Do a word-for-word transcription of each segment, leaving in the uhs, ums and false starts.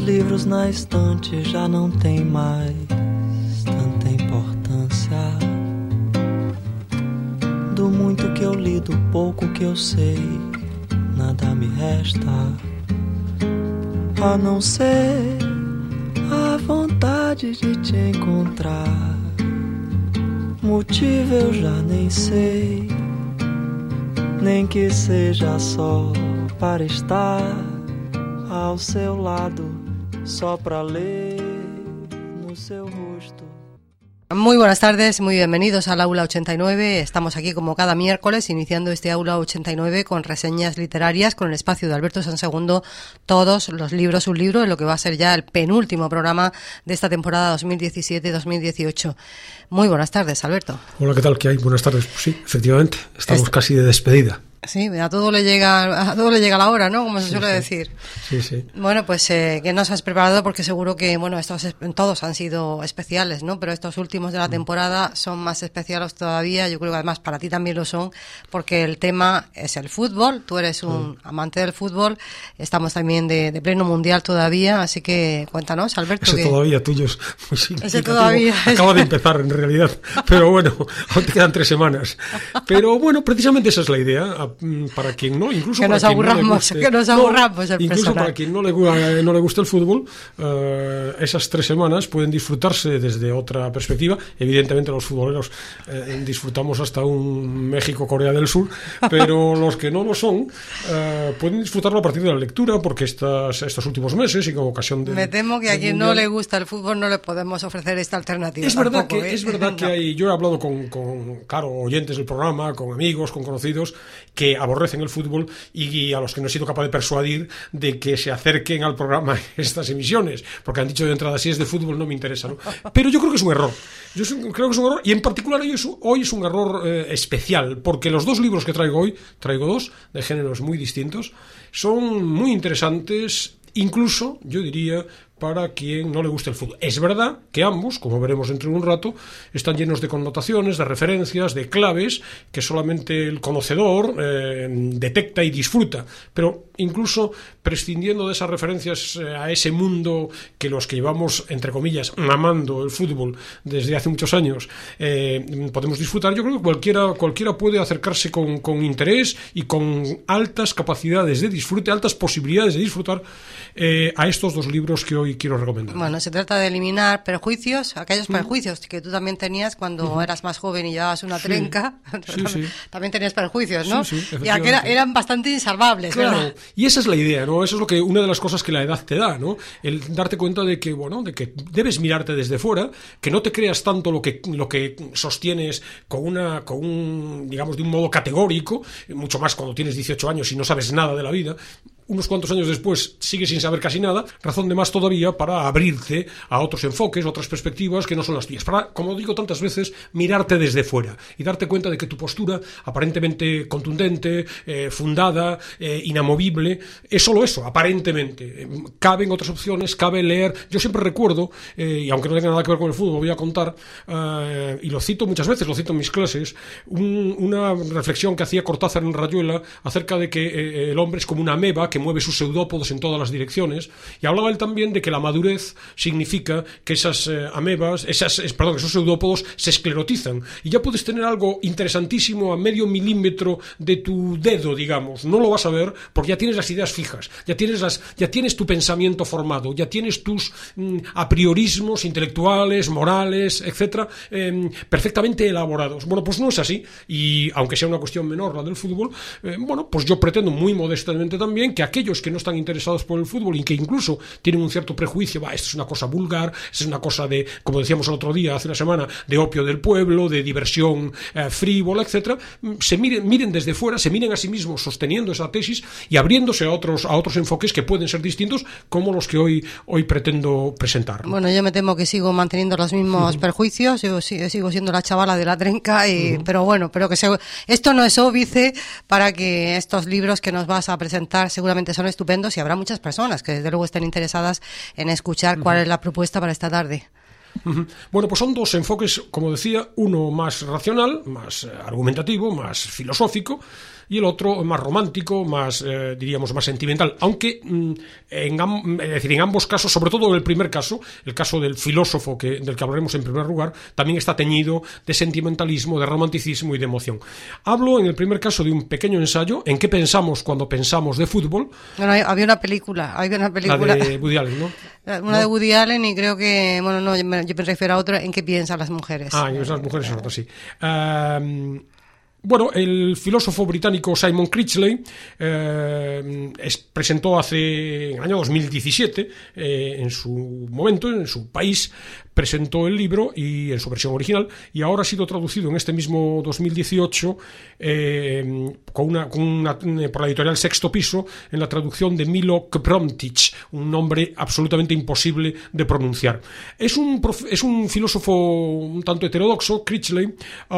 livros na estante já não têm mais tanta importância. Do muito que eu li, do pouco que eu sei, nada me resta a não ser a vontade de te encontrar. Motivo eu já nem sei, nem que seja só para estar ao seu lado, só para ler no seu rosto. Muy buenas tardes, muy bienvenidos al Aula ochenta y nueve. Estamos aquí como cada miércoles iniciando este Aula ochenta y nueve con reseñas literarias con el espacio de Alberto Sansegundo, todos los libros, un libro en lo que va a ser ya el penúltimo programa de esta temporada dos mil diecisiete dos mil dieciocho. Muy buenas tardes, Alberto. Hola, ¿qué tal? ¿Qué hay? Buenas tardes. Pues sí, efectivamente, estamos Est- casi de despedida. Sí, a todo le llega a todo le llega la hora, ¿no? Como se suele sí, sí. decir. Sí, sí. Bueno, pues eh, ¿qué nos has preparado? Porque seguro que, bueno, estos todos han sido especiales, ¿no? Pero estos últimos de la temporada son más especiales todavía. Yo creo que además para ti también lo son, porque el tema es el fútbol. Tú eres un sí. amante del fútbol. Estamos también de, de pleno mundial todavía, así que cuéntanos, Alberto. Ese que... todavía tuyo es muy significativo. Ese todavía acaba de empezar en realidad, pero bueno, aún te quedan tres semanas. Pero bueno, precisamente esa es la idea. Para quien no, incluso que para nos quien aburramos, no le guste, que nos aburramos no, el incluso personal. para quien no le, no le guste el fútbol, uh, esas tres semanas pueden disfrutarse desde otra perspectiva. Evidentemente los futboleros eh, disfrutamos hasta un México-Corea del Sur, pero los que no lo son uh, pueden disfrutarlo a partir de la lectura, porque estas, estos últimos meses y con ocasión de... Me temo que a quien mundial, no le gusta el fútbol no le podemos ofrecer esta alternativa. Es verdad tampoco, que, ¿eh? es verdad que no. hay... Yo he hablado con, con, claro, oyentes del programa, con amigos, con conocidos, que aborrecen en el fútbol y a los que no he sido capaz de persuadir de que se acerquen al programa estas emisiones, porque han dicho de entrada, si es de fútbol no me interesa, ¿no? Pero yo creo que es un error. Yo creo que es un error, y en particular hoy es, hoy es un error eh, especial, porque los dos libros que traigo hoy, traigo dos, de géneros muy distintos, son muy interesantes, incluso, yo diría, para quien no le guste el fútbol. Es verdad que ambos, como veremos dentro de un rato, están llenos de connotaciones, de referencias, de claves que solamente el conocedor eh, detecta y disfruta, pero incluso prescindiendo de esas referencias eh, a ese mundo que los que llevamos, entre comillas, amando el fútbol desde hace muchos años, eh, podemos disfrutar. Yo creo que cualquiera, cualquiera puede acercarse con, con interés y con altas capacidades de disfrute, altas posibilidades de disfrutar eh, a estos dos libros que hoy quiero recomendar. Bueno, se trata de eliminar prejuicios, aquellos prejuicios que tú también tenías cuando uh-huh. eras más joven y llevabas una sí. trenca. Sí, sí. También tenías prejuicios, ¿no? Sí, sí, y que era, eran bastante insalvables, claro. ¿verdad? Y esa es la idea, ¿no? Eso es lo que una de las cosas que la edad te da, ¿no? El darte cuenta de que, bueno, de que debes mirarte desde fuera, que no te creas tanto lo que lo que sostienes con una con un digamos de un modo categórico, mucho más cuando tienes dieciocho años y no sabes nada de la vida. Unos cuantos años después sigues sin saber casi nada, razón de más todavía para abrirte a otros enfoques, otras perspectivas que no son las tuyas. Para, como digo tantas veces, mirarte desde fuera y darte cuenta de que tu postura, aparentemente contundente, eh, fundada, eh, inamovible, es solo eso, aparentemente. Caben otras opciones, cabe leer. Yo siempre recuerdo, eh, y aunque no tenga nada que ver con el fútbol, lo voy a contar, eh, y lo cito muchas veces, lo cito en mis clases, un, una reflexión que hacía Cortázar en Rayuela acerca de que eh, el hombre es como una ameba que mueve sus pseudópodos en todas las direcciones, y hablaba él también de que la madurez significa que esas eh, amebas, esas, es, perdón, esos pseudópodos se esclerotizan, y ya puedes tener algo interesantísimo a medio milímetro de tu dedo, digamos, no lo vas a ver porque ya tienes las ideas fijas, ya tienes, las, ya tienes tu pensamiento formado, ya tienes tus mm, apriorismos intelectuales, morales, etcétera, eh, perfectamente elaborados. Bueno, pues no es así, y aunque sea una cuestión menor la del fútbol, eh, bueno, pues yo pretendo muy modestamente también que aquellos que no están interesados por el fútbol y que incluso tienen un cierto prejuicio, va, esto es una cosa vulgar, esto es una cosa de, como decíamos el otro día, hace una semana, de opio del pueblo, de diversión eh, frívola, etcétera, se miren, miren desde fuera, se miren a sí mismos sosteniendo esa tesis y abriéndose a otros, a otros enfoques que pueden ser distintos, como los que hoy, hoy pretendo presentar. Bueno, yo me temo que sigo manteniendo los mismos uh-huh. perjuicios, yo sigo siendo la chavala de la trenca, y, uh-huh. pero bueno, pero que se, esto no es óbice para que estos libros que nos vas a presentar seguramente son estupendos, y habrá muchas personas que desde luego estén interesadas en escuchar cuál es la propuesta para esta tarde. Bueno, pues son dos enfoques, como decía, uno más racional, más argumentativo, más filosófico, y el otro más romántico, más, eh, diríamos, más sentimental. Aunque, mm, en, am, es decir, en ambos casos, sobre todo en el primer caso, el caso del filósofo que, del que hablaremos en primer lugar, también está teñido de sentimentalismo, de romanticismo y de emoción. Hablo, en el primer caso, de un pequeño ensayo en qué pensamos cuando pensamos de fútbol. Bueno, había una película, había una película. La de Woody Allen, ¿no? Una ¿No? de Woody Allen, y creo que, bueno, no, yo me, yo me refiero a otra, en qué piensan las mujeres. Ah, en las mujeres son otras, sí. Um, Bueno, el filósofo británico Simon Critchley eh, es, presentó hace, en el año dos mil diecisiete, eh, en su momento, en su país, presentó el libro y en su versión original, y ahora ha sido traducido en este mismo dos mil dieciocho eh, con una, con una, por la editorial Sexto Piso, en la traducción de Milo Kpromtich, un nombre absolutamente imposible de pronunciar. Es un, prof, es un filósofo un tanto heterodoxo. Critchley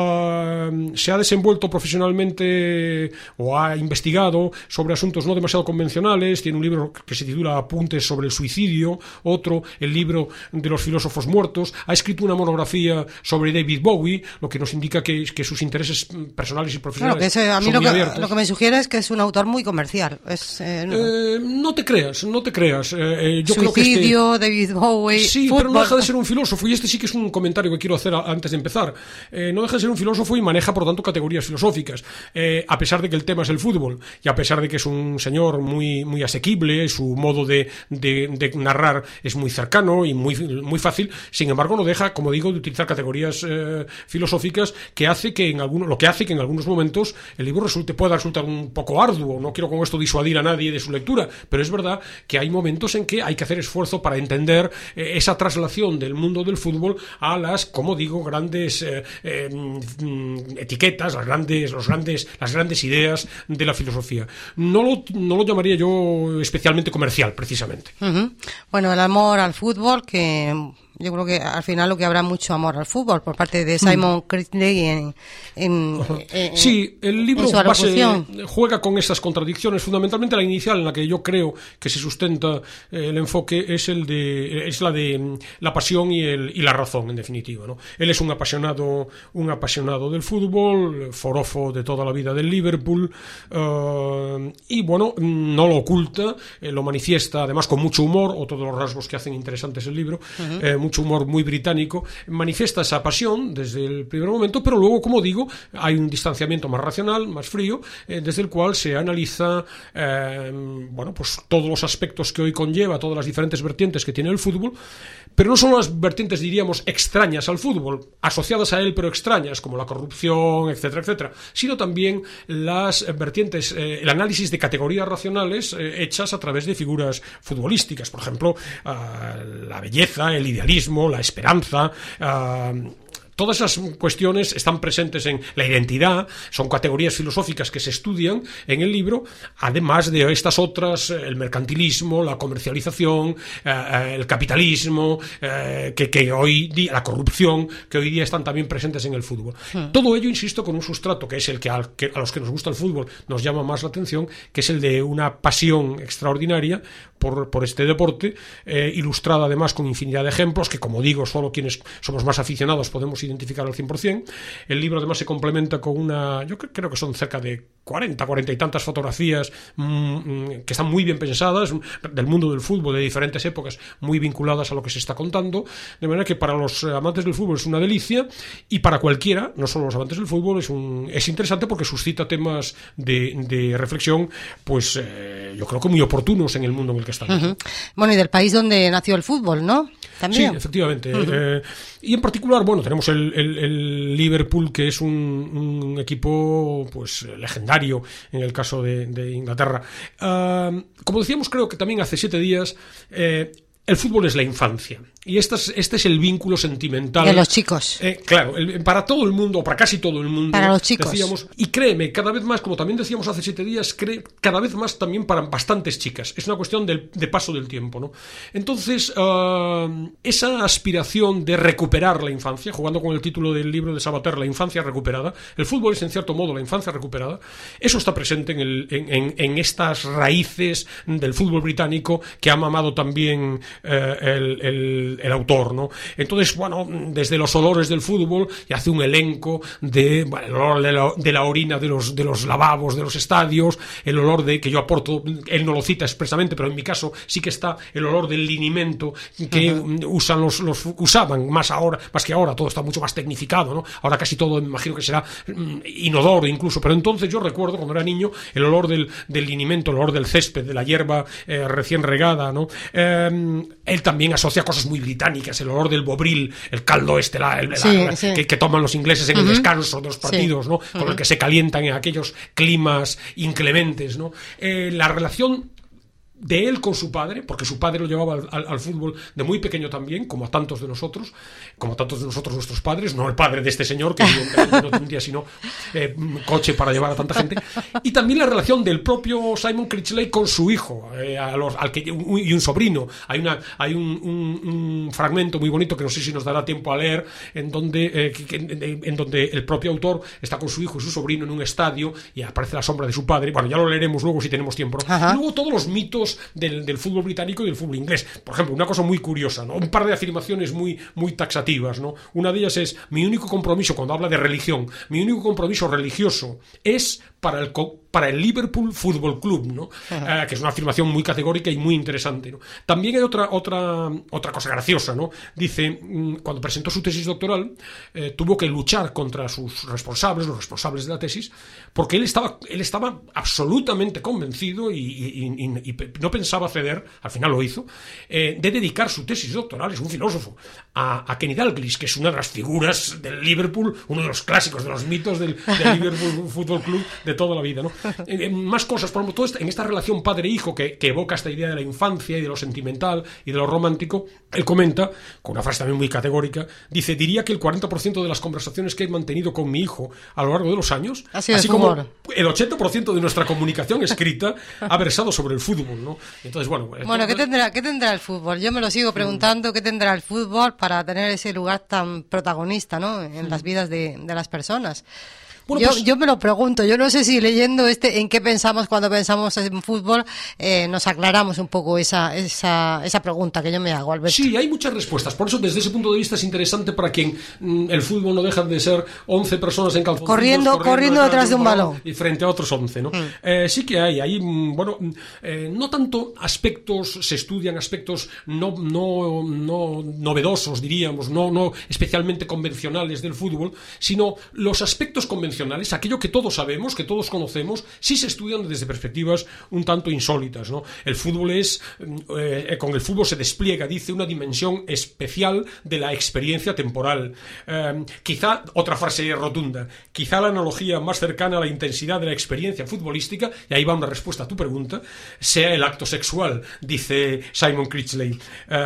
uh, se ha desenvuelto profesionalmente o ha investigado sobre asuntos no demasiado convencionales. Tiene un libro que se titula Apuntes sobre el suicidio, otro, el libro de los filósofos muertos. Ha escrito una monografía sobre David Bowie, lo que nos indica que, que sus intereses personales y profesionales claro, que ese, a mí son lo muy que, abiertos. Lo que me sugiere es que es un autor muy comercial. Es, eh, no. Eh, no te creas, no te creas. Eh, yo Suicidio, creo que este... David Bowie, sí, fútbol. pero no deja de ser un filósofo, y este sí que es un comentario que quiero hacer a, antes de empezar. Eh, no deja de ser un filósofo y maneja, por tanto, categorías filosóficas. Eh, a pesar de que el tema es el fútbol, y a pesar de que es un señor muy, muy asequible, su modo de, de, de narrar es muy cercano y muy, muy fácil, sin embargo no deja, como digo, de utilizar categorías eh, filosóficas que hace que en algunos, lo que hace que en algunos momentos el libro resulte, pueda resultar un poco arduo. No quiero con esto disuadir a nadie de su lectura, pero es verdad que hay momentos en que hay que hacer esfuerzo para entender eh, esa traslación del mundo del fútbol a las, como digo, grandes eh, eh, etiquetas, las grandes, los grandes las grandes ideas de la filosofía. No lo, no lo llamaría yo especialmente comercial, precisamente. Uh-huh. Bueno, el amor al fútbol, que yo creo que al final lo que habrá mucho amor al fútbol por parte de Simon mm. Critchley en, en, en, sí, el libro en base juega con esas contradicciones. Fundamentalmente la inicial, en la que yo creo que se sustenta eh, el enfoque, es el de es la de la pasión y el y la razón, en definitiva, ¿no? Él es un apasionado un apasionado del fútbol, forofo de toda la vida del Liverpool, uh, y bueno, no lo oculta, eh, lo manifiesta además con mucho humor, otro de los rasgos que hacen interesantes el libro. Uh-huh. eh, mucho humor muy británico, manifiesta esa pasión desde el primer momento, pero luego, como digo, hay un distanciamiento más racional, más frío, eh, desde el cual se analiza eh, bueno, pues todos los aspectos que hoy conlleva, todas las diferentes vertientes que tiene el fútbol, pero no solo las vertientes, diríamos, extrañas al fútbol, asociadas a él pero extrañas, como la corrupción, etcétera, etcétera, sino también las vertientes, eh, el análisis de categorías racionales eh, hechas a través de figuras futbolísticas, por ejemplo, uh, la belleza, el idealismo, la esperanza, uh, todas esas cuestiones están presentes en la identidad, son categorías filosóficas que se estudian en el libro, además de estas otras, el mercantilismo, la comercialización, eh, el capitalismo, eh, que, que hoy día, la corrupción, que hoy día están también presentes en el fútbol. Hmm. Todo ello, insisto, con un sustrato que es el que, al, que a los que nos gusta el fútbol nos llama más la atención, que es el de una pasión extraordinaria por, por este deporte, eh, ilustrada además con infinidad de ejemplos, que, como digo, solo quienes somos más aficionados podemos identificar al cien por ciento. El libro además se complementa con una, yo creo que son cerca de cuarenta, cuarenta y tantas fotografías mmm, que están muy bien pensadas, del mundo del fútbol, de diferentes épocas, muy vinculadas a lo que se está contando, de manera que para los amantes del fútbol es una delicia, y para cualquiera, no solo los amantes del fútbol, es un es interesante porque suscita temas de, de reflexión, pues eh, yo creo que muy oportunos en el mundo en el que estamos. Uh-huh. Bueno, y del país donde nació el fútbol, ¿no? También. Sí, efectivamente. Uh-huh. Eh, y en particular, bueno, tenemos el, el, el Liverpool, que es un, un equipo pues legendario en el caso de, de Inglaterra. Uh, como decíamos, creo que también hace siete días, eh, el fútbol es la infancia. Y este es, este es el vínculo sentimental. De los chicos. Eh, claro, el, para todo el mundo, o para casi todo el mundo. Para los chicos. Decíamos, y créeme, cada vez más, como también decíamos hace siete días, cree, cada vez más también para bastantes chicas. Es una cuestión del, de paso del tiempo, ¿no? Entonces, uh, esa aspiración de recuperar la infancia, jugando con el título del libro de Sabater, La infancia recuperada, el fútbol es en cierto modo la infancia recuperada, eso está presente en, el, en, en, en estas raíces del fútbol británico que ha mamado también eh, el, el el, el autor, ¿no? Entonces, bueno, desde los olores del fútbol y hace un elenco de, bueno, el olor de la, de la orina de los, de los lavabos de los estadios, el olor de, que yo aporto, él no lo cita expresamente, pero en mi caso sí que está el olor del linimento que uh-huh. usan los, los usaban más ahora, más que ahora, todo está mucho más tecnificado, ¿no? Ahora casi todo me imagino que será mm, inodoro incluso, pero entonces yo recuerdo cuando era niño el olor del, del linimento, el olor del césped, de la hierba eh, recién regada, ¿no? Eh, él también asocia cosas muy británicas, el olor del bobril, el caldo este, la, el, sí, la, sí. Que, que toman los ingleses en uh-huh. el descanso de los partidos, sí. ¿no? Con uh-huh. el que se calientan en aquellos climas inclementes, ¿no? Eh, la relación de él con su padre, porque su padre lo llevaba al, al, al fútbol de muy pequeño también, como a tantos de nosotros, como a tantos de nosotros nuestros padres, no el padre de este señor, que no tendría sino eh, coche para llevar a tanta gente, y también la relación del propio Simon Critchley con su hijo, eh, a los, al que, y un sobrino. Hay una hay un, un, un fragmento muy bonito que no sé si nos dará tiempo a leer, en donde, eh, que, en, en donde el propio autor está con su hijo y su sobrino en un estadio y aparece la sombra de su padre. Bueno, ya lo leeremos luego si tenemos tiempo, ¿no? Y luego todos los mitos Del, del fútbol británico y del fútbol inglés. Por ejemplo, una cosa muy curiosa, ¿no? Un par de afirmaciones muy, muy taxativas, ¿no? Una de ellas es: mi único compromiso, cuando habla de religión, mi único compromiso religioso es para el, para el Liverpool Football Club, ¿no? Uh-huh. Eh, que es una afirmación muy categórica y muy interesante, ¿no? También hay otra, otra, otra cosa graciosa, ¿no? Dice, cuando presentó su tesis doctoral, eh, tuvo que luchar contra sus responsables, los responsables de la tesis, porque él estaba, él estaba absolutamente convencido y, y, y, y no pensaba ceder, al final lo hizo, eh, de dedicar su tesis doctoral, es un filósofo, a, a Kenny Dalglish, que es una de las figuras del Liverpool, uno de los clásicos, de los mitos del, del Liverpool Football Club de toda la vida, ¿no? Eh, más cosas, por ejemplo, todo esto, en esta relación padre-hijo que, que evoca esta idea de la infancia y de lo sentimental y de lo romántico, él comenta, con una frase también muy categórica, dice: diría que el cuarenta por ciento de las conversaciones que he mantenido con mi hijo a lo largo de los años, así como el ochenta por ciento de nuestra comunicación escrita ha versado sobre el fútbol, ¿no? Entonces, bueno, bueno, ¿qué tendrá, ¿qué tendrá el fútbol? Yo me lo sigo preguntando, ¿qué tendrá el fútbol para tener ese lugar tan protagonista, ¿no? En las vidas de, de las personas. Bueno, yo, pues, yo me lo pregunto, yo no sé si leyendo este en qué pensamos cuando pensamos en fútbol eh, nos aclaramos un poco esa, esa esa pregunta que yo me hago, Alberto. Sí, hay muchas respuestas, por eso desde ese punto de vista es interesante para quien mmm, el fútbol no deja de ser once personas en calzoncillos corriendo, corriendo, corriendo detrás de un balón, balón y frente a otros once, ¿no? Mm. Eh, sí que hay, hay bueno, eh, no tanto aspectos, se estudian aspectos no, no, no novedosos, diríamos, no, no especialmente convencionales del fútbol, sino los aspectos convencionales, aquello que todos sabemos, que todos conocemos, sí se estudian desde perspectivas un tanto insólitas, ¿no? El fútbol es, eh, con el fútbol se despliega, dice, una dimensión especial de la experiencia temporal. Eh, quizá, otra frase rotunda, quizá la analogía más cercana a la intensidad de la experiencia futbolística, y ahí va una respuesta a tu pregunta, sea el acto sexual, dice Simon Critchley.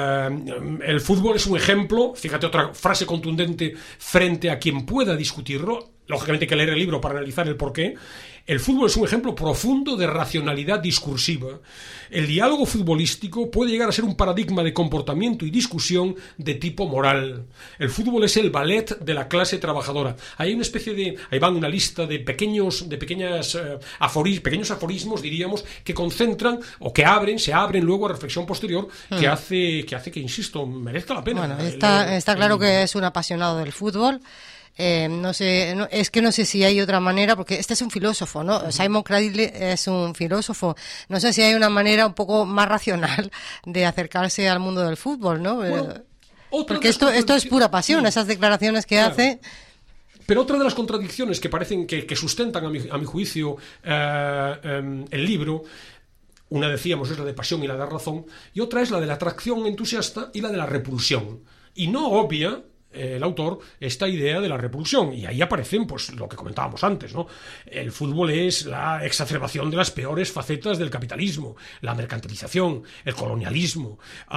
Eh, el fútbol es un ejemplo, fíjate, otra frase contundente frente a quien pueda discutirlo. Lógicamente hay que leer el libro para analizar el porqué. El fútbol es un ejemplo profundo de racionalidad discursiva. El diálogo futbolístico puede llegar a ser un paradigma de comportamiento y discusión de tipo moral. El fútbol es el ballet de la clase trabajadora. Hay una especie de, ahí va una lista de pequeños, de pequeñas eh, aforis, pequeños aforismos, diríamos, que concentran o que abren, se abren luego a reflexión posterior, hmm. que hace, que hace que, insisto, merezca la pena. Bueno, está, el, está claro el, que es un apasionado del fútbol. Eh, no sé, no, es que no sé si hay otra manera, porque este es un filósofo, ¿no? Uh-huh. Simon Critchley es un filósofo. No sé si hay una manera un poco más racional de acercarse al mundo del fútbol, ¿no? Bueno, porque esto, esto es pura pasión, sí. Esas declaraciones que claro. hace. Pero otra de las contradicciones que parecen que, que sustentan, a mi, a mi juicio, eh, eh, el libro. Una, decíamos, es la de pasión y la de razón, y otra es la de la atracción entusiasta y la de la repulsión. Y no obvia el autor esta idea de la repulsión, y ahí aparecen pues lo que comentábamos antes, ¿no? El fútbol es la exacerbación de las peores facetas del capitalismo, la mercantilización, el colonialismo,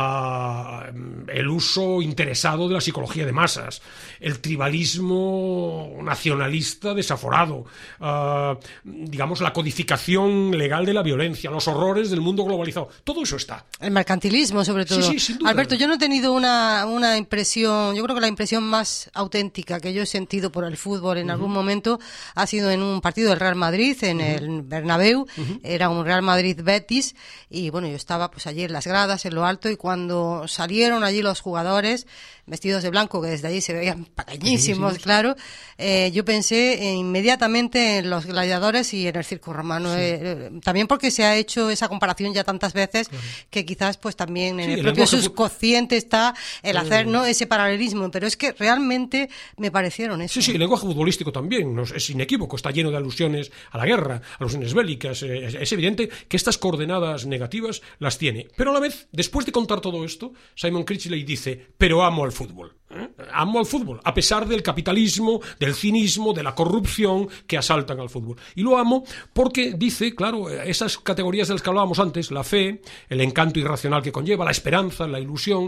uh, el uso interesado de la psicología de masas, el tribalismo nacionalista desaforado, uh, digamos la codificación legal de la violencia, los horrores del mundo globalizado, todo eso está. El mercantilismo sobre todo. Sí, sí, sin duda. Alberto, yo no he tenido una, una impresión, yo creo que la impresión expresión más auténtica que yo he sentido por el fútbol en uh-huh. algún momento ha sido en un partido del Real Madrid, en uh-huh. el Bernabéu. Uh-huh. Era un Real Madrid-Betis y bueno, yo estaba pues allí en las gradas, en lo alto, y cuando salieron allí los jugadores vestidos de blanco, que desde allí se veían pequeñísimos, claro, eh, yo pensé eh, inmediatamente en los gladiadores y en el circo romano, sí. eh, también porque se ha hecho esa comparación ya tantas veces, claro. que quizás pues también en sí, el, el propio subconsciente está el hacer, ¿no?, ese paralelismo, pero es que realmente me parecieron eso. Sí, sí, el lenguaje futbolístico también no, es inequívoco, está lleno de alusiones a la guerra, alusiones bélicas, eh, es, es evidente que estas coordenadas negativas las tiene, pero a la vez, después de contar todo esto, Simon Critchley dice, pero amo al fútbol. ¿Eh? Amo al fútbol, a pesar del capitalismo, del cinismo, de la corrupción que asaltan al fútbol. Y lo amo porque dice, claro, esas categorías de las que hablábamos antes, la fe, el encanto irracional que conlleva, la esperanza, la ilusión,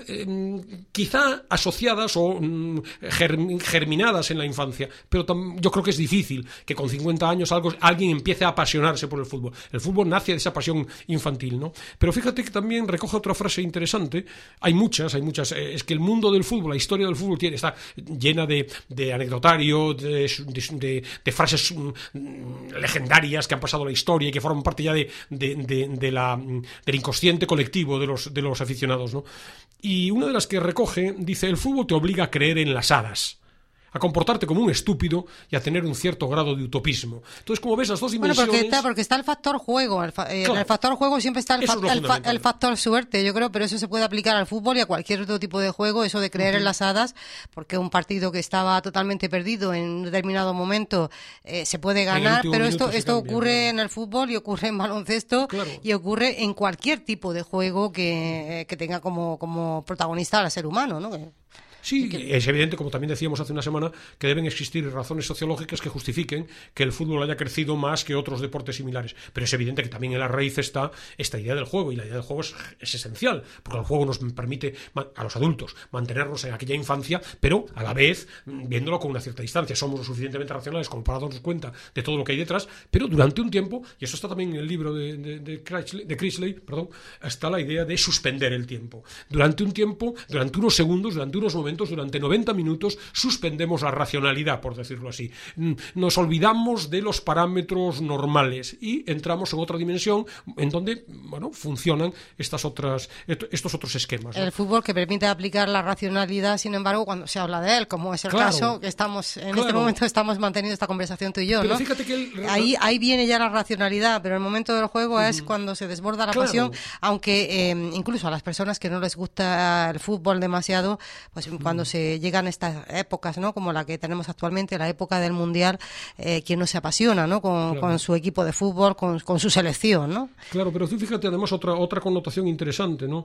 eh, quizá asociadas o mm, germ, germinadas en la infancia, pero tam, yo creo que es difícil que con cincuenta años algo, alguien empiece a apasionarse por el fútbol. El fútbol nace de esa pasión infantil, ¿no? Pero fíjate que también recoge otra frase interesante, hay muchas, hay muchas, eh, es que el mundo del fútbol, la historia del fútbol tiene, está llena de, de anecdotario, de, de, de frases mm, legendarias que han pasado la historia y que forman parte ya de, de, de, de la, del inconsciente colectivo de los, de los aficionados, ¿no? Y una de las que recoge dice, el fútbol te obliga a creer en las hadas, a comportarte como un estúpido y a tener un cierto grado de utopismo. Entonces, como ves, las dos dimensiones... Bueno, porque está, porque está el factor juego. El, fa eh, claro, el factor juego siempre está el, fa el, fa el factor suerte, yo creo, pero eso se puede aplicar al fútbol y a cualquier otro tipo de juego, eso de creer uh-huh. en las hadas, porque un partido que estaba totalmente perdido en un determinado momento eh, se puede ganar, pero esto, esto cambia, ocurre ¿no? en el fútbol y ocurre en baloncesto, claro. y ocurre en cualquier tipo de juego que, que tenga como, como protagonista al ser humano, ¿no? Sí, es evidente, como también decíamos hace una semana, que deben existir razones sociológicas que justifiquen que el fútbol haya crecido más que otros deportes similares. Pero es evidente que también en la raíz está esta idea del juego, y la idea del juego es, es esencial, porque el juego nos permite a los adultos mantenernos en aquella infancia, pero a la vez viéndolo con una cierta distancia. Somos lo suficientemente racionales como para darnos cuenta de todo lo que hay detrás, pero durante un tiempo, y eso está también en el libro de, de, de, Critchley, de Critchley, perdón, está la idea de suspender el tiempo. Durante un tiempo, durante unos segundos, durante unos momentos, durante noventa minutos, suspendemos la racionalidad, por decirlo así. Nos olvidamos de los parámetros normales y entramos en otra dimensión en donde, bueno, funcionan estas otras, estos otros esquemas, ¿no? El fútbol que permite aplicar la racionalidad, sin embargo, cuando se habla de él, como es el claro, caso que estamos, en claro. este momento estamos manteniendo esta conversación tú y yo, pero ¿no? Fíjate que el... ahí, ahí viene ya la racionalidad, pero el momento del juego mm. es cuando se desborda la claro. pasión, aunque eh, incluso a las personas que no les gusta el fútbol demasiado, pues cuando se llegan estas épocas, ¿no?, como la que tenemos actualmente, la época del Mundial, eh, quien no se apasiona, ¿no?, con, claro. con su equipo de fútbol, con, con su selección, ¿no? Claro, pero tú fíjate además otra otra connotación interesante, ¿no?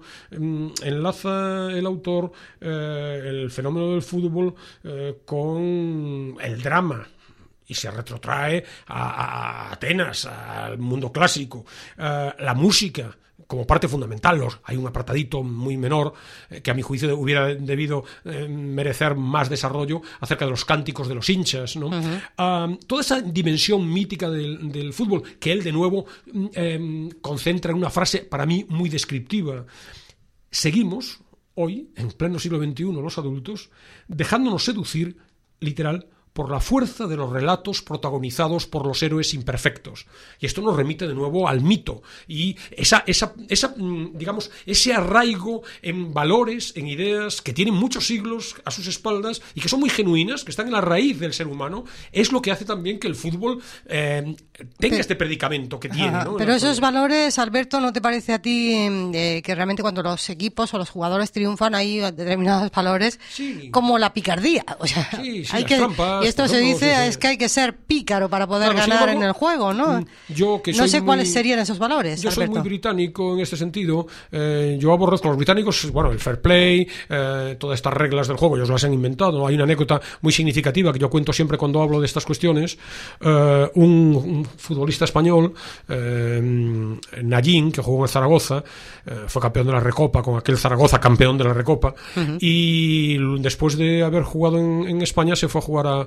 Enlaza el autor eh, el fenómeno del fútbol eh, con el drama, y se retrotrae a, a Atenas, al mundo clásico, eh, la música como parte fundamental. Los, hay un apartadito muy menor eh, que a mi juicio hubiera debido eh, merecer más desarrollo acerca de los cánticos de los hinchas, ¿no? Uh-huh. uh, toda esa dimensión mítica del, del fútbol que él de nuevo eh, concentra en una frase para mí muy descriptiva. Seguimos hoy, en pleno siglo veintiuno, los adultos, dejándonos seducir, literal, por la fuerza de los relatos protagonizados por los héroes imperfectos. Y esto nos remite de nuevo al mito y esa, esa, esa, digamos, ese arraigo en valores, en ideas que tienen muchos siglos a sus espaldas y que son muy genuinas, que están en la raíz del ser humano, es lo que hace también que el fútbol eh, tenga pero, este predicamento que tiene, ¿no? Pero esos valores, Alberto, ¿no te parece a ti eh, que realmente cuando los equipos o los jugadores triunfan hay determinados valores sí. como la picardía? O sea, sí, sí, hay las que trampas. Y esto se dice, sí, sí. es que hay que ser pícaro para poder claro, ganar embargo, en el juego, ¿no? Yo que soy no sé muy, cuáles serían esos valores, Yo Alberto. soy muy británico en este sentido. Eh, yo aborrezco a los británicos, bueno, el fair play, eh, todas estas reglas del juego, ellos las han inventado, ¿no? Hay una anécdota muy significativa que yo cuento siempre cuando hablo de estas cuestiones. Eh, un, un futbolista español, eh, Nayín, que jugó en Zaragoza, eh, fue campeón de la Recopa, con aquel Zaragoza campeón de la Recopa, uh-huh. y después de haber jugado en, en España se fue a jugar a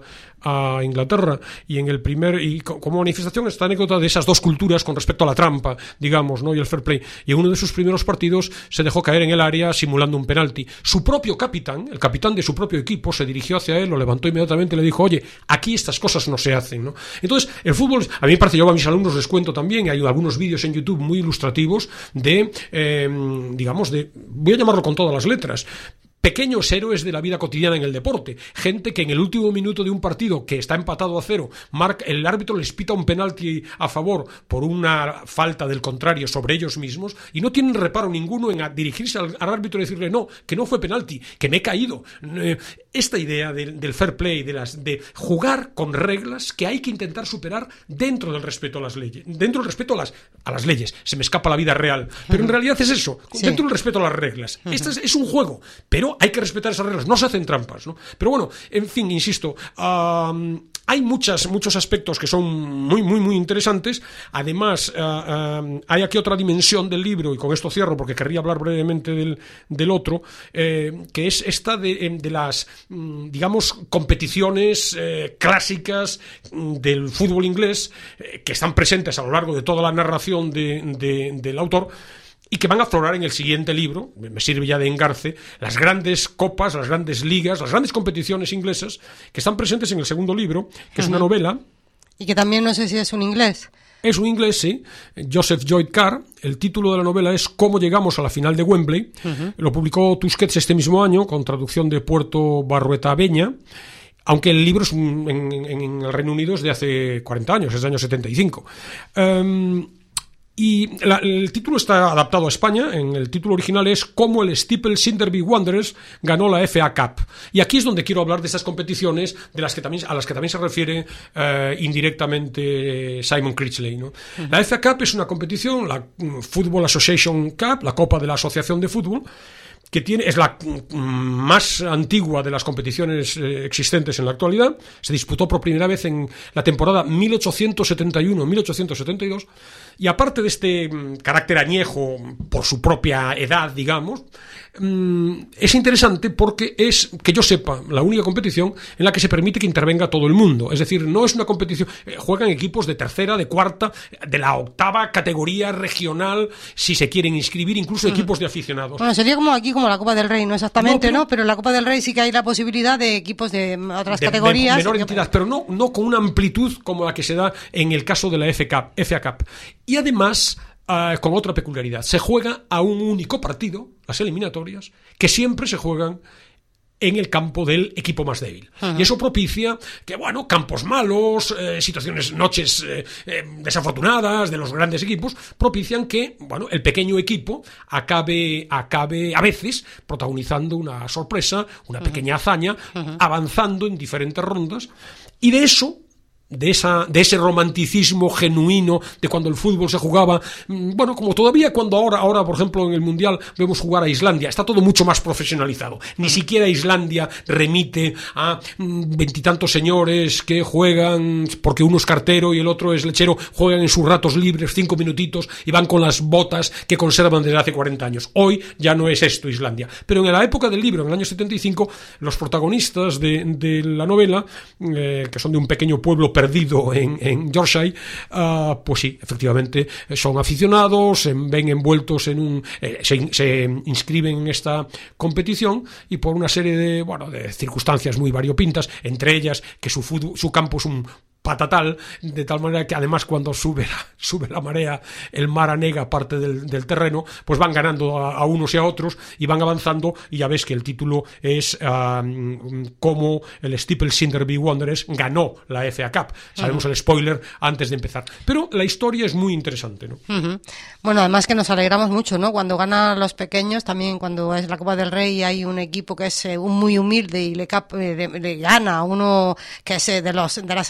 a Inglaterra, y en el primer y como manifestación esta anécdota de esas dos culturas con respecto a la trampa, digamos, ¿no? Y el fair play, y en uno de sus primeros partidos se dejó caer en el área simulando un penalti. Su propio capitán, el capitán de su propio equipo, se dirigió hacia él, lo levantó inmediatamente y le dijo: oye, aquí estas cosas no se hacen, ¿no? Entonces, el fútbol, a mí me parece, yo a mis alumnos les cuento también, hay algunos vídeos en YouTube muy ilustrativos de, eh, digamos, de, voy a llamarlo con todas las letras, pequeños héroes de la vida cotidiana en el deporte, gente que en el último minuto de un partido que está empatado a cero, marca, el árbitro les pita un penalti a favor por una falta del contrario sobre ellos mismos, y no tienen reparo ninguno en dirigirse al, al árbitro y decirle: no, que no fue penalti, que me he caído. Esta idea del, del fair play, de, las, de jugar con reglas que hay que intentar superar dentro del respeto a las leyes, dentro del respeto a las, a las leyes, se me escapa la vida real, pero en realidad es eso, sí. Dentro del respeto a las reglas. Este es, es un juego, pero hay que respetar esas reglas, no se hacen trampas, ¿no? Pero bueno, en fin, insisto, um, hay muchas, muchos aspectos que son muy, muy, muy interesantes. Además, uh, uh, hay aquí otra dimensión del libro, y con esto cierro porque querría hablar brevemente del, del otro, eh, que es esta de, de las, digamos, competiciones eh, clásicas del fútbol inglés, eh, que están presentes a lo largo de toda la narración de, de, del autor, y que van a aflorar en el siguiente libro, me sirve ya de engarce, las grandes copas, las grandes ligas, las grandes competiciones inglesas, que están presentes en el segundo libro, que uh-huh. es una novela. Y que también no sé si es un inglés. Es un inglés, sí, Joseph Lloyd Carr. El título de la novela es Cómo llegamos a la final de Wembley. Uh-huh. Lo publicó Tusquets este mismo año, con traducción de Puerto Barruetaveña, aunque el libro es un, en, en el Reino Unido es de hace cuarenta años, es de año setenta y cinco. Um, Y la, el título está adaptado a España. En el título original es Cómo el Steeple Sinderby Wanderers ganó la F A Cup. Y aquí es donde quiero hablar de estas competiciones de las que también, a las que también se refiere eh, indirectamente Simon Critchley, ¿no? Uh-huh. La F A Cup es una competición, la Football Association Cup, la Copa de la Asociación de Fútbol, que tiene, es la más antigua de las competiciones eh, existentes en la actualidad. Se disputó por primera vez en la temporada mil ochocientos setenta y uno mil ochocientos setenta y dos, y aparte de este mm, carácter añejo por su propia edad, digamos, mm, es interesante porque es, que yo sepa, la única competición en la que se permite que intervenga todo el mundo. Es decir, no es una competición, eh, juegan equipos de tercera, de cuarta, de la octava categoría regional, si se quieren inscribir, incluso uh-huh. equipos de aficionados. Bueno, sería como aquí, como la Copa del Rey, no exactamente, no, pero, ¿no? Pero en la Copa del Rey sí que hay la posibilidad de equipos de otras de categorías. Menor entidad, pero no, no con una amplitud como la que se da en el caso de la F A Cup. F A Cup. Y además, uh, con otra peculiaridad, se juega a un único partido, las eliminatorias, que siempre se juegan en el campo del equipo más débil. Uh-huh. Y eso propicia que, bueno, campos malos, eh, situaciones, noches eh, eh, desafortunadas de los grandes equipos, propician que, bueno, el pequeño equipo acabe, acabe a veces protagonizando una sorpresa, una pequeña uh-huh. hazaña, uh-huh. avanzando en diferentes rondas, y de eso, de esa de ese romanticismo genuino de cuando el fútbol se jugaba, bueno, como todavía cuando ahora ahora por ejemplo en el Mundial vemos jugar a Islandia, está todo mucho más profesionalizado. Ni siquiera Islandia remite a veintitantos señores que juegan porque uno es cartero y el otro es lechero, juegan en sus ratos libres cinco minutitos y van con las botas que conservan desde hace cuarenta años. Hoy ya no es esto Islandia, pero en la época del libro, en el año setenta y cinco, los protagonistas de, de la novela, eh, que son de un pequeño pueblo perdido en, en Yorkshire, uh, pues sí, efectivamente son aficionados, se ven envueltos en un eh, se, se inscriben en esta competición y por una serie de, bueno, de circunstancias muy variopintas, entre ellas que su, fútbol, su campo es un patatal, de tal manera que además cuando sube la, sube la marea, el mar anega parte del, del terreno, pues van ganando a, a unos y a otros y van avanzando, y ya ves que el título es um, cómo el Steeple Sinderby Wanderers ganó la F A Cup. Sabemos uh-huh. el spoiler antes de empezar, pero la historia es muy interesante, ¿no? Uh-huh. Bueno, además que nos alegramos mucho, ¿no? Cuando ganan los pequeños, también cuando es la Copa del Rey y hay un equipo que es eh, un muy humilde y le, cap, eh, le, le gana a uno que es eh, de los de las estrellas. Yo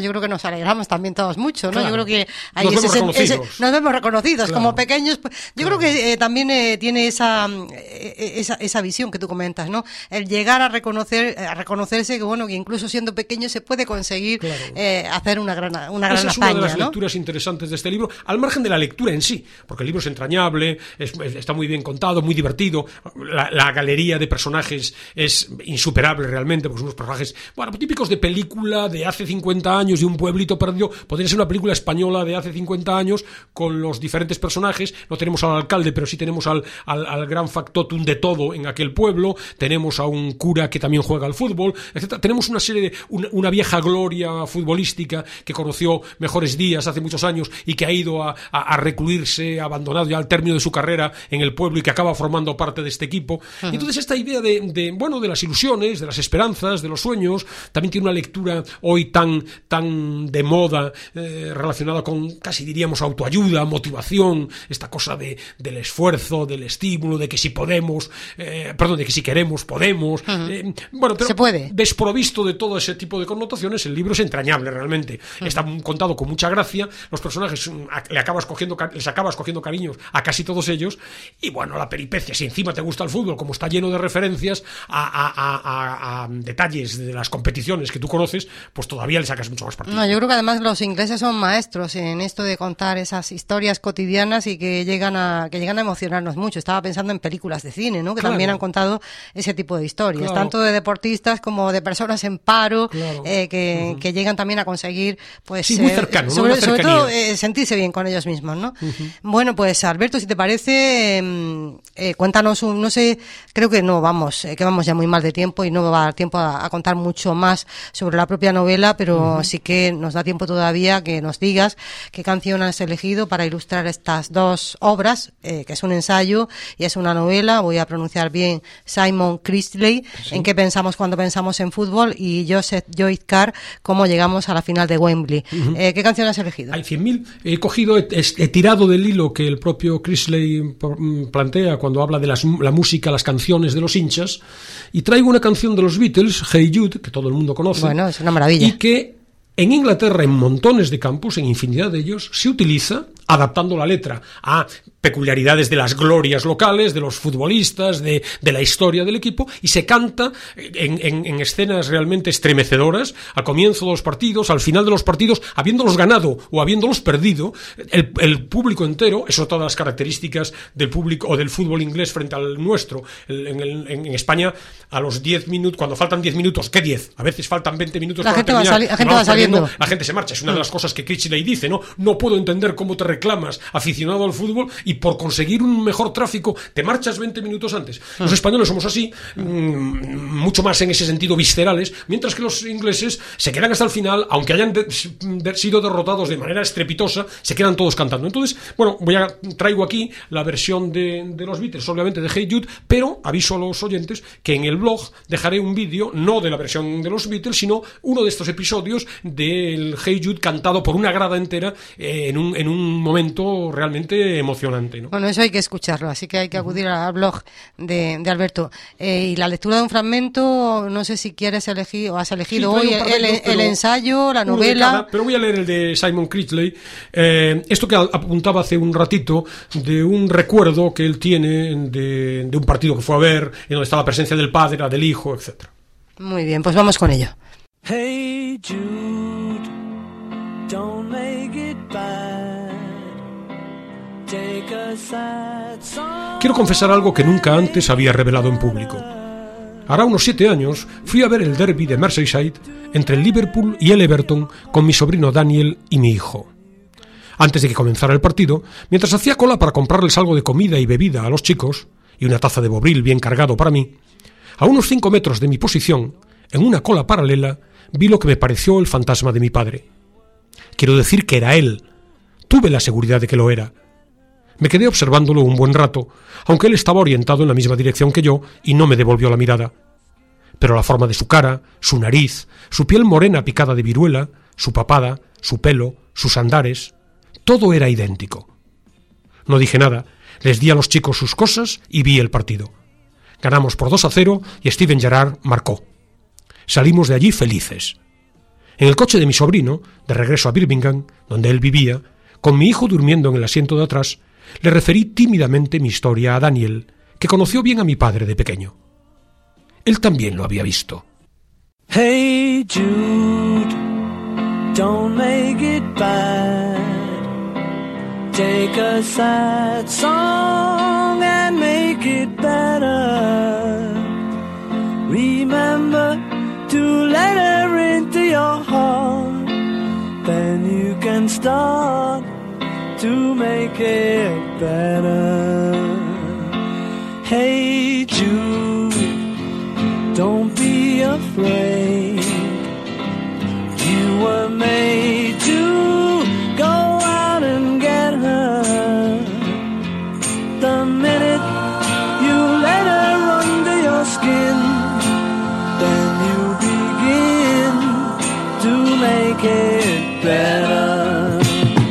yo creo que nos alegramos también todos mucho, ¿no? Claro. Yo creo que ahí nos, ese, vemos ese, nos vemos reconocidos claro. como pequeños. Pues, yo claro. creo que eh, también eh, tiene esa, eh, esa esa visión que tú comentas, ¿no? El llegar a reconocer a reconocerse que bueno, que incluso siendo pequeño se puede conseguir claro. eh, hacer una gran una gran Esa hazaña, es una de las ¿no? lecturas interesantes de este libro, al margen de la lectura en sí, porque el libro es entrañable, es, está muy bien contado, muy divertido, la, la galería de personajes es insuperable realmente, porque son unos personajes, bueno, típicos de película de hace cincuenta años, de un pueblito perdido. Podría ser una película española de hace cincuenta años con los diferentes personajes. No tenemos al alcalde, pero sí tenemos al, al, al gran factotum de todo en aquel pueblo. Tenemos a un cura que también juega al fútbol, etcétera. Tenemos una serie de una, una vieja gloria futbolística que conoció mejores días hace muchos años y que ha ido a, a, a recluirse, abandonado ya al término de su carrera en el pueblo y que acaba formando parte de este equipo. Uh-huh. Y entonces esta idea de, de, bueno, de las ilusiones, de las esperanzas, de los sueños, también tiene una lectura hoy tan, tan de moda, eh, relacionada con, casi diríamos, autoayuda, motivación, esta cosa de, del esfuerzo, del estímulo, de que si podemos, eh, perdón, de que si queremos, podemos. Uh-huh. Eh, bueno, pero se puede. Desprovisto de todo ese tipo de connotaciones, el libro es entrañable realmente. Uh-huh. Está contado con mucha gracia, los personajes le acabas cogiendo, les acabas cogiendo cariños a casi todos ellos, y bueno, la peripecia, si encima te gusta el fútbol, como está lleno de referencias a, a, a, a, a detalles de las competiciones que tú conoces, pues todavía le sacas mucho más partido. No, yo creo que además los ingleses son maestros en esto de contar esas historias cotidianas y que llegan a que llegan a emocionarnos mucho. Estaba pensando en películas de cine, ¿no? Que claro. también han contado ese tipo de historias, claro. tanto de deportistas como de personas en paro, claro. eh, que, uh-huh. que llegan también a conseguir, pues, sí, muy cercano, eh, sobre, ¿no? sobre todo eh, sentirse bien con ellos mismos, ¿no? Uh-huh. Bueno, pues Alberto, si te parece, eh, eh, cuéntanos un, no sé, creo que no vamos, eh, que vamos ya muy mal de tiempo y no me va a dar tiempo a, a contar mucho más sobre la propia novela, pero uh-huh. sí que nos da tiempo todavía que nos digas qué canción has elegido para ilustrar estas dos obras, eh, que es un ensayo y es una novela. Voy a pronunciar bien Simon Chrisley, sí. en qué pensamos cuando pensamos en fútbol, y Joseph Joyce Carr, cómo llegamos a la final de Wembley. Uh-huh. Eh, ¿Qué canción has elegido? Hay cien mil. He cogido, he, he tirado del hilo que el propio Chrisley plantea cuando habla de las, la música, las canciones de los hinchas, y traigo una canción de los Beatles, Hey Jude, que todo el mundo conoce. Bueno, es una maravilla. Y que en Inglaterra, en montones de campus, en infinidad de ellos, se utiliza adaptando la letra a peculiaridades de las glorias locales, de los futbolistas, de, de la historia del equipo, y se canta en, en, en escenas realmente estremecedoras, al comienzo de los partidos, al final de los partidos, habiéndolos ganado o habiéndolos perdido, el, el público entero, eso todas las características del público o del fútbol inglés frente al nuestro. El, en, el, en España, a los diez minutos, cuando faltan diez minutos, ¿qué diez? A veces faltan veinte minutos la para gente terminar, va sali- la gente va saliendo. La gente se marcha, es una de las cosas que Critchley dice, ¿no? No puedo entender cómo te reclamas aficionado al fútbol y por conseguir un mejor tráfico te marchas veinte minutos antes. Los españoles somos así, mmm, mucho más en ese sentido viscerales, mientras que los ingleses se quedan hasta el final, aunque hayan de, de, sido derrotados de manera estrepitosa, se quedan todos cantando. Entonces, bueno, voy a traigo aquí la versión de, de los Beatles, obviamente de Hey Jude, pero aviso a los oyentes que en el blog dejaré un vídeo, no de la versión de los Beatles, sino uno de estos episodios del Hey Jude cantado por una grada entera eh, en, un, en un momento realmente emocionante, ¿no? Bueno, eso hay que escucharlo, así que hay que acudir al blog de, de Alberto. Eh, y la lectura de un fragmento, no sé si quieres elegir o has elegido sí, hoy el, el, el ensayo, la novela. Cada, pero voy a leer el de Simon Critchley. Eh, esto que apuntaba hace un ratito de un recuerdo que él tiene de, de un partido que fue a ver, en donde está la presencia del padre, del hijo, etcétera. Muy bien, pues vamos con ello. Hey Jude, don't make it bad. Take a sad song. Quiero confesar algo que nunca antes había revelado en público. Hará unos siete años fui a ver el derbi de Merseyside entre el Liverpool y el Everton con mi sobrino Daniel y mi hijo. Antes de que comenzara el partido, mientras hacía cola para comprarles algo de comida y bebida a los chicos, y una taza de Bobril bien cargado para mí, a unos cinco metros de mi posición, en una cola paralela, vi lo que me pareció el fantasma de mi padre. Quiero decir que era él. Tuve la seguridad de que lo era. Me quedé observándolo un buen rato, aunque él estaba orientado en la misma dirección que yo y no me devolvió la mirada. Pero la forma de su cara, su nariz, su piel morena picada de viruela, su papada, su pelo, sus andares, todo era idéntico. No dije nada, les di a los chicos sus cosas y vi el partido. Ganamos por dos a cero y Steven Gerrard marcó. Salimos de allí felices. En el coche de mi sobrino, de regreso a Birmingham, donde él vivía, con mi hijo durmiendo en el asiento de atrás, le referí tímidamente mi historia a Daniel, que conoció bien a mi padre de pequeño. Él también lo había visto. Hey Jude, don't make it bad. Take a sad song and make it better. Remember to let her into your heart. Then you can start to make it better. Hey Jude, don't be afraid. You were made to go out and get her. The minute you let her under your skin, then you begin to make it better.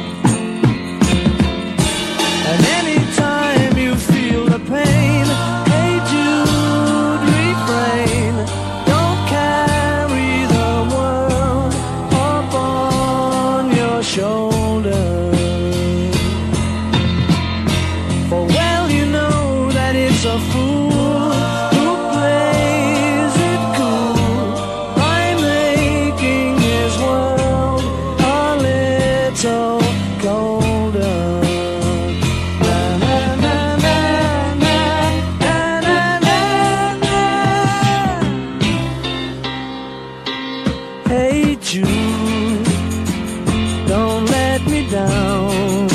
And anytime you feel the pain, hey Jude, refrain. Don't carry the world upon your shoulder. For well you know that it's a fool who plays it cool by making his world a little colder. Na, na, na, na, na, na, na, na, na. Hey Jude, don't let me down.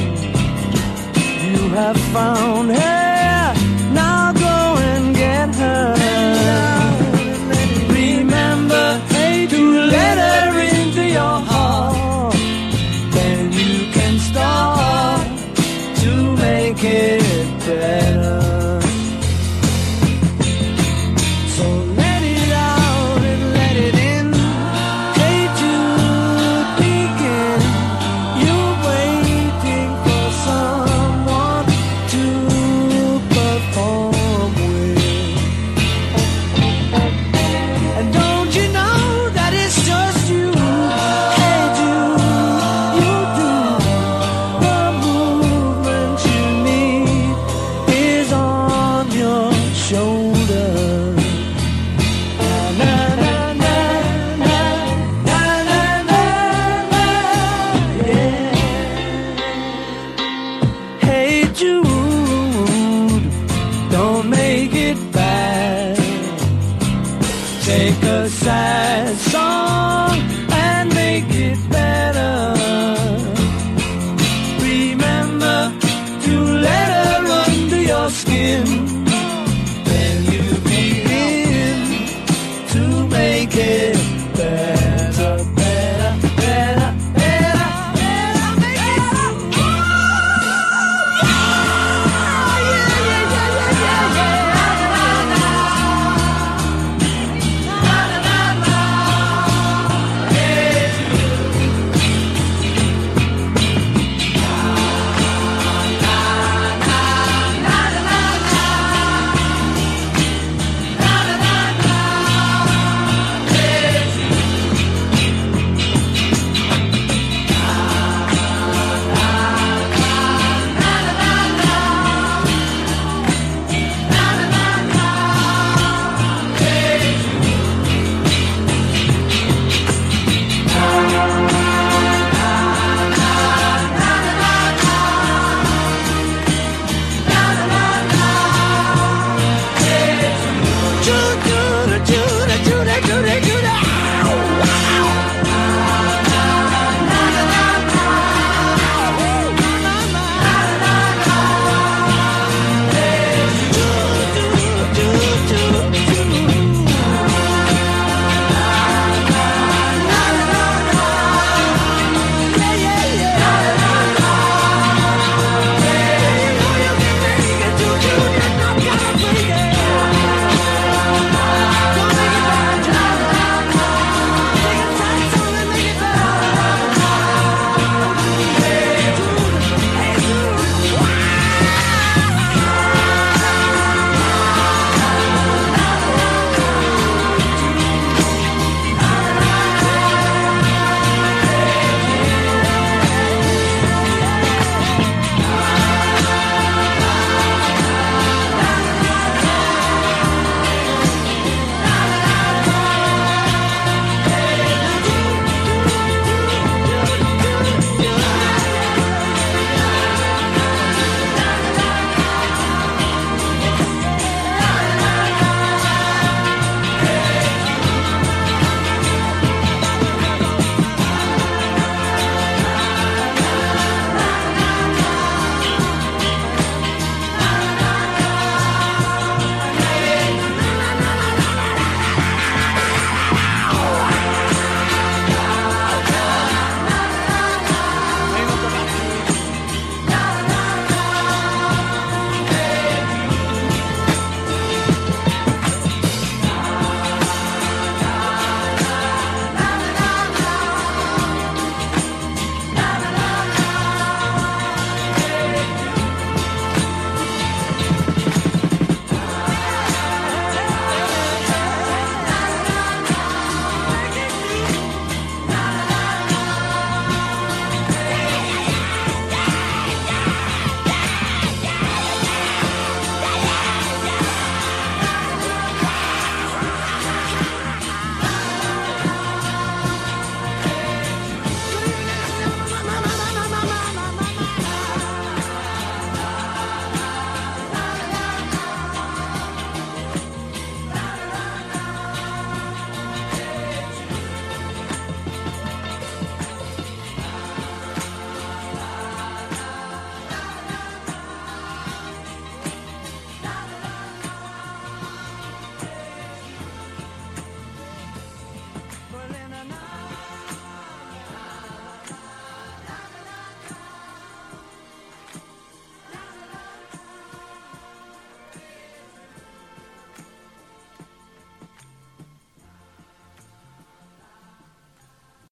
You have found her, now go and get her. Remember, hey, to let her into your heart. Then you can start to make it better. So let it out and let it in. Hey Jude, begin. You're waiting for someone to perform with. And don't you know that it's just you? Hey Jude, you do. The movement you need is on your shoulder. Na, na, na, na, na, na, na, na, yeah. Hey Jude, don't make it bad. Take a sad song and make it better. Remember to let her under your skin.